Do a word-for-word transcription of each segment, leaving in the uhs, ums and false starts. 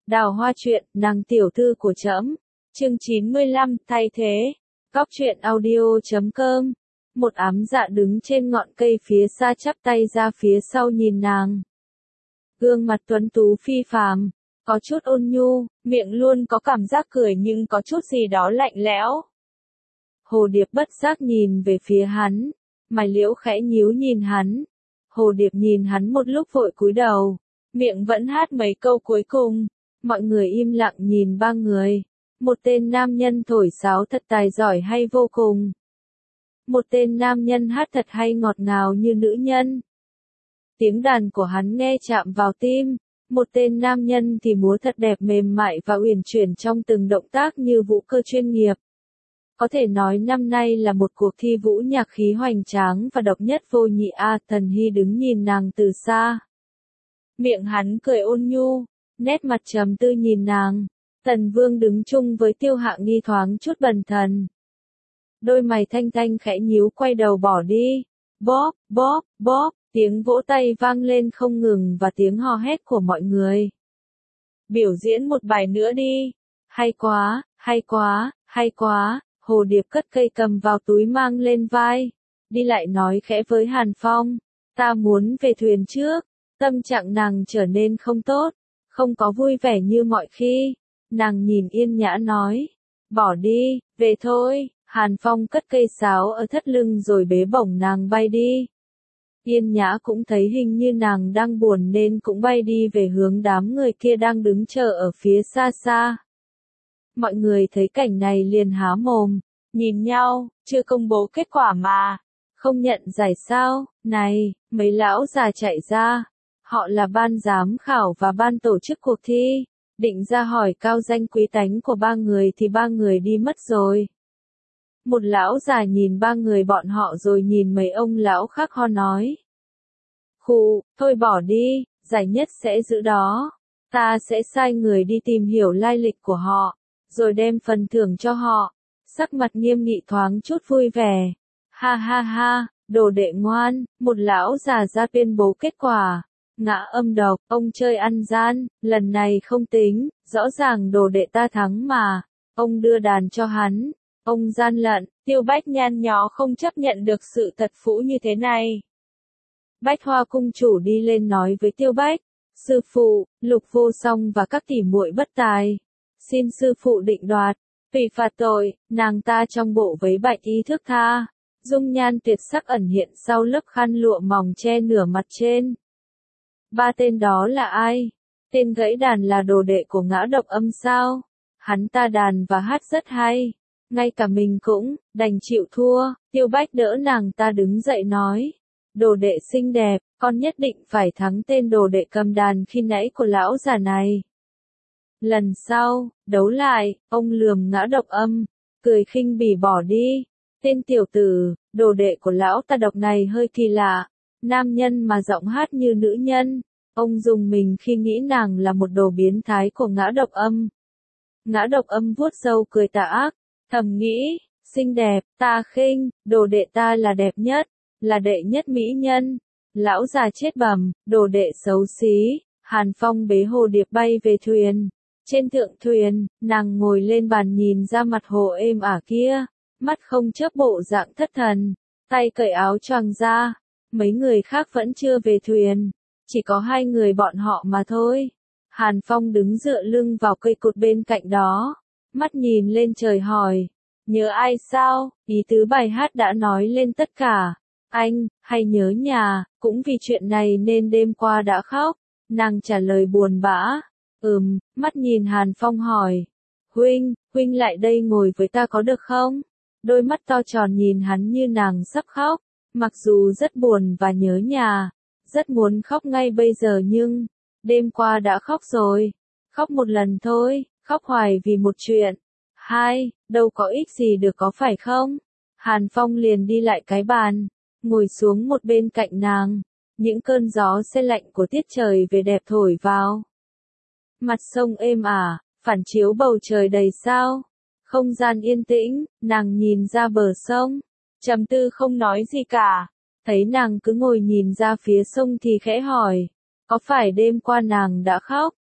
Đào Hoa truyện, nàng tiểu thư của trẫm. Chương chín mươi lăm, thay thế. Góc truyện audio chấm com. Một ám dạ đứng trên ngọn cây phía xa chắp tay ra phía sau nhìn nàng. Gương mặt tuấn tú phi phàm, có chút ôn nhu, miệng luôn có cảm giác cười nhưng có chút gì đó lạnh lẽo. Hồ Điệp bất giác nhìn về phía hắn, mày liễu khẽ nhíu nhìn hắn. Hồ Điệp nhìn hắn một lúc vội cúi đầu, miệng vẫn hát mấy câu cuối cùng. Mọi người im lặng nhìn ba người. Một tên nam nhân thổi sáo thật tài giỏi hay vô cùng. Một tên nam nhân hát thật hay ngọt ngào như nữ nhân. Tiếng đàn của hắn nghe chạm vào tim. Một tên nam nhân thì múa thật đẹp mềm mại và uyển chuyển trong từng động tác như vũ cơ chuyên nghiệp. Có thể nói năm nay là một cuộc thi vũ nhạc khí hoành tráng và độc nhất vô nhị. A Thần Hy đứng nhìn nàng từ xa. Miệng hắn cười ôn nhu, nét mặt trầm tư nhìn nàng. Tần Vương đứng chung với Tiêu Hạ Nghi thoáng chút bần thần. Đôi mày thanh thanh khẽ nhíu quay đầu bỏ đi. Bóp, bóp, bóp, tiếng vỗ tay vang lên không ngừng và tiếng hò hét của mọi người. Biểu diễn một bài nữa đi. Hay quá, hay quá, hay quá. Hồ Điệp cất cây cầm vào túi mang lên vai. Đi lại nói khẽ với Hàn Phong. Ta muốn về thuyền trước. Tâm trạng nàng trở nên không tốt. Không có vui vẻ như mọi khi. Nàng nhìn Yên Nhã nói. Bỏ đi, về thôi. Hàn Phong cất cây sáo ở thắt lưng rồi bế bổng nàng bay đi. Yên Nhã cũng thấy hình như nàng đang buồn nên cũng bay đi về hướng đám người kia đang đứng chờ ở phía xa xa. Mọi người thấy cảnh này liền há mồm, nhìn nhau, chưa công bố kết quả mà. Không nhận giải sao, này, mấy lão già chạy ra. Họ là ban giám khảo và ban tổ chức cuộc thi. Định ra hỏi cao danh quý tánh của ba người thì ba người đi mất rồi. Một lão già nhìn ba người bọn họ rồi nhìn mấy ông lão khác ho nói. Khụ, thôi bỏ đi, giải nhất sẽ giữ đó. Ta sẽ sai người đi tìm hiểu lai lịch của họ, rồi đem phần thưởng cho họ. Sắc mặt nghiêm nghị thoáng chút vui vẻ. Ha ha ha, đồ đệ ngoan, một lão già ra tuyên bố kết quả. Ngã âm độc, ông chơi ăn gian, lần này không tính, rõ ràng đồ đệ ta thắng mà. Ông đưa đàn cho hắn, ông gian lận. Tiêu Bách nhăn nhó không chấp nhận được sự thật phũ như thế này. Bách Hoa cung chủ đi lên nói với Tiêu Bách. Sư phụ, Lục Vô Song và các tỷ muội bất tài. Xin sư phụ định đoạt, tùy phạt tội, nàng ta trong bộ váy bạch y thước tha. Dung nhan tuyệt sắc ẩn hiện sau lớp khăn lụa mỏng che nửa mặt trên. Ba tên đó là ai? Tên gãy đàn là đồ đệ của Ngã Độc Âm sao? Hắn ta đàn và hát rất hay. Ngay cả mình cũng, đành chịu thua. Tiêu Bách đỡ nàng ta đứng dậy nói. Đồ đệ xinh đẹp, con nhất định phải thắng tên đồ đệ cầm đàn khi nãy của lão già này. Lần sau, đấu lại, ông lườm Ngã Độc Âm, cười khinh bỉ bỏ đi. Tên tiểu tử, đồ đệ của lão ta độc này hơi kỳ lạ. Nam nhân mà giọng hát như nữ nhân. Ông dùng mình khi nghĩ nàng là một đồ biến thái của Ngã Độc Âm. Ngã Độc Âm vuốt râu cười tà ác, thầm nghĩ, xinh đẹp, ta khinh, đồ đệ ta là đẹp nhất, là đệ nhất mỹ nhân. Lão già chết bầm, đồ đệ xấu xí. Hàn Phong bế Hồ Điệp bay về thuyền. Trên thượng thuyền, nàng ngồi lên bàn nhìn ra mặt hồ êm ả kia, mắt không chớp bộ dạng thất thần, tay cởi áo choàng ra. Mấy người khác vẫn chưa về thuyền, chỉ có hai người bọn họ mà thôi. Hàn Phong đứng dựa lưng vào cây cột bên cạnh đó, mắt nhìn lên trời hỏi, nhớ ai sao? Ý tứ bài hát đã nói lên tất cả. Anh, hay nhớ nhà, cũng vì chuyện này nên đêm qua đã khóc. Nàng trả lời buồn bã. Ừm, mắt nhìn Hàn Phong hỏi. Huynh, huynh lại đây ngồi với ta có được không? Đôi mắt to tròn nhìn hắn như nàng sắp khóc. Mặc dù rất buồn và nhớ nhà, rất muốn khóc ngay bây giờ nhưng, đêm qua đã khóc rồi. Khóc một lần thôi, khóc hoài vì một chuyện. Hai, đâu có ích gì được có phải không? Hàn Phong liền đi lại cái bàn, ngồi xuống một bên cạnh nàng. Những cơn gió se lạnh của tiết trời về đẹp thổi vào. Mặt sông êm ả, phản chiếu bầu trời đầy sao. Không gian yên tĩnh, nàng nhìn ra bờ sông. Trầm tư không nói gì cả. Thấy nàng cứ ngồi nhìn ra phía sông thì khẽ hỏi. Có phải đêm qua nàng đã khóc?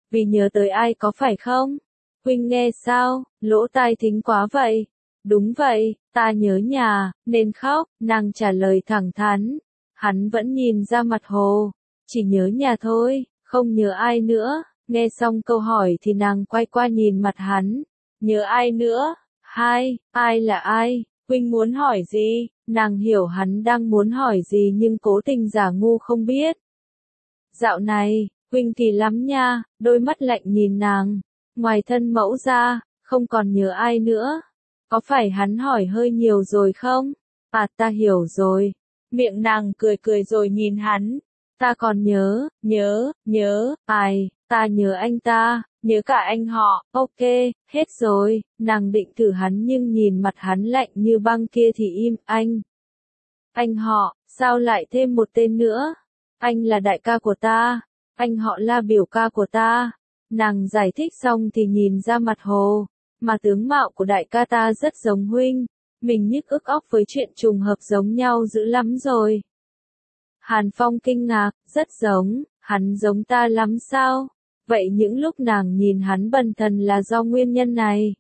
Vì nhớ tới ai có phải không? Huynh nghe sao, lỗ tai thính quá vậy? Đúng vậy, ta nhớ nhà, nên khóc, nàng trả lời thẳng thắn. Hắn vẫn nhìn ra mặt hồ, chỉ nhớ nhà thôi, không nhớ ai nữa. Nghe xong câu hỏi thì nàng quay qua nhìn mặt hắn. Nhớ ai nữa? Hai, ai là ai? Huynh muốn hỏi gì? Nàng hiểu hắn đang muốn hỏi gì nhưng cố tình giả ngu không biết. Dạo này, Huynh kỳ lắm nha, đôi mắt lạnh nhìn nàng. Ngoài thân mẫu ra, không còn nhớ ai nữa. Có phải hắn hỏi hơi nhiều rồi không? À ta hiểu rồi. Miệng nàng cười cười rồi nhìn hắn. Ta còn nhớ, nhớ, nhớ, ai, ta nhớ anh ta, nhớ cả anh họ, ok, hết rồi, nàng định thử hắn nhưng nhìn mặt hắn lạnh như băng kia thì im, anh. Anh họ, sao lại thêm một tên nữa? Anh là đại ca của ta, anh họ là biểu ca của ta. Nàng giải thích xong thì nhìn ra mặt hồ, mà tướng mạo của đại ca ta rất giống Huynh, mình nhức ức óc với chuyện trùng hợp giống nhau dữ lắm rồi. Hàn Phong kinh ngạc, rất giống, hắn giống ta lắm sao? Vậy những lúc nàng nhìn hắn bần thần là do nguyên nhân này.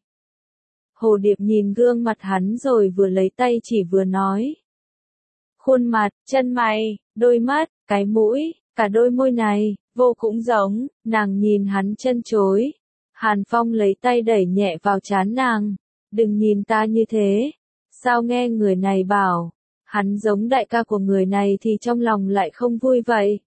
Hồ Điệp nhìn gương mặt hắn rồi vừa lấy tay chỉ vừa nói. Khuôn mặt, chân mày, đôi mắt, cái mũi, cả đôi môi này, vô cũng giống, nàng nhìn hắn chân chối. Hàn Phong lấy tay đẩy nhẹ vào trán nàng. Đừng nhìn ta như thế. Sao nghe người này bảo, hắn giống đại ca của người này thì trong lòng lại không vui vậy?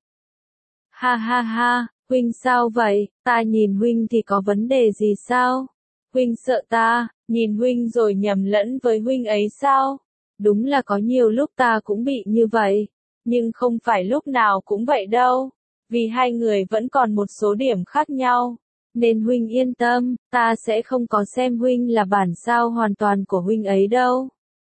Ha ha ha, Huynh sao vậy, ta nhìn Huynh thì có vấn đề gì sao? Huynh sợ ta, nhìn Huynh rồi nhầm lẫn với Huynh ấy sao? Đúng là có nhiều lúc ta cũng bị như vậy, nhưng không phải lúc nào cũng vậy đâu, vì hai người vẫn còn một số điểm khác nhau. Nên Huynh yên tâm, ta sẽ không có xem Huynh là bản sao hoàn toàn của Huynh ấy đâu.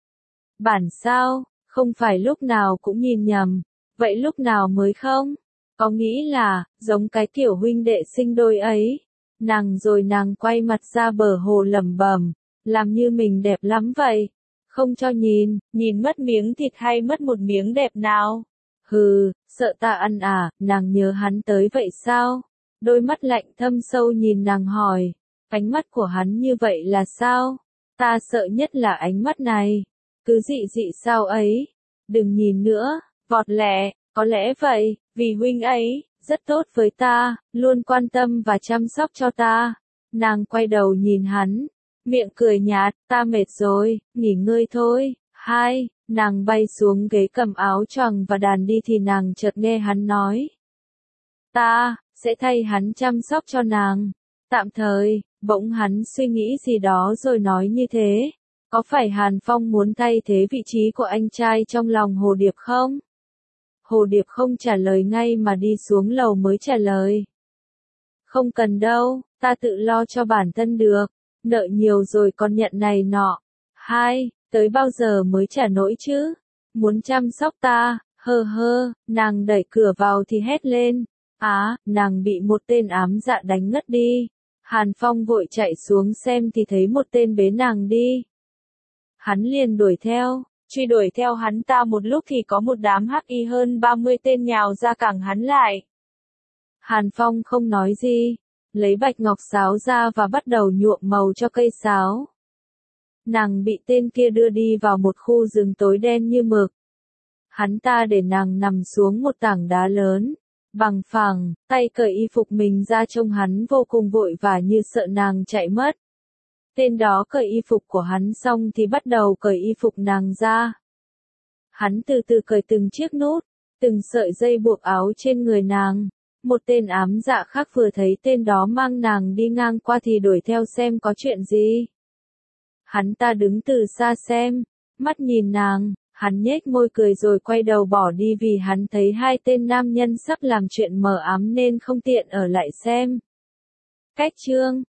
Bản sao, không phải lúc nào cũng nhìn nhầm, vậy lúc nào mới không? Có nghĩ là, giống cái kiểu huynh đệ sinh đôi ấy. Nàng rồi nàng quay mặt ra bờ hồ lẩm bẩm, làm như mình đẹp lắm vậy. Không cho nhìn, nhìn mất miếng thịt hay mất một miếng đẹp nào? Hừ, sợ ta ăn à, nàng nhớ hắn tới vậy sao? Đôi mắt lạnh thâm sâu nhìn nàng hỏi, ánh mắt của hắn như vậy là sao? Ta sợ nhất là ánh mắt này. Cứ dị dị sao ấy? Đừng nhìn nữa, vọt lẹ, có lẽ vậy, vì Huynh ấy, rất tốt với ta, luôn quan tâm và chăm sóc cho ta. Nàng quay đầu nhìn hắn, miệng cười nhạt, ta mệt rồi, nghỉ ngơi thôi. Hai, nàng bay xuống ghế cầm áo choàng và đàn đi thì nàng chợt nghe hắn nói. Ta, sẽ thay hắn chăm sóc cho nàng. Tạm thời, bỗng hắn suy nghĩ gì đó rồi nói như thế. Có phải Hàn Phong muốn thay thế vị trí của anh trai trong lòng Hồ Điệp không? Hồ Điệp không trả lời ngay mà đi xuống lầu mới trả lời. Không cần đâu, ta tự lo cho bản thân được, nợ nhiều rồi còn nhận này nọ. Hai, tới bao giờ mới trả nỗi chứ? Muốn chăm sóc ta, hơ hơ, nàng đẩy cửa vào thì hét lên. Á, nàng bị một tên ám dạ đánh ngất đi. Hàn Phong vội chạy xuống xem thì thấy một tên bế nàng đi. Hắn liền đuổi theo, truy đuổi theo hắn ta một lúc thì có một đám hắc y hơn ba mươi tên nhào ra cản hắn lại. Hàn Phong không nói gì, lấy bạch ngọc sáo ra và bắt đầu nhuộm màu cho cây sáo. Nàng bị tên kia đưa đi vào một khu rừng tối đen như mực. Hắn ta để nàng nằm xuống một tảng đá lớn, bằng phẳng, tay cởi y phục mình ra trông hắn vô cùng vội vã như sợ nàng chạy mất. Tên đó cởi y phục của hắn xong thì bắt đầu cởi y phục nàng ra. Hắn từ từ cởi từng chiếc nút, từng sợi dây buộc áo trên người nàng. Một tên ám dạ khác vừa thấy tên đó mang nàng đi ngang qua thì đuổi theo xem có chuyện gì. Hắn ta đứng từ xa xem, mắt nhìn nàng, hắn nhếch môi cười rồi quay đầu bỏ đi vì hắn thấy hai tên nam nhân sắp làm chuyện mờ ám nên không tiện ở lại xem. Cách chương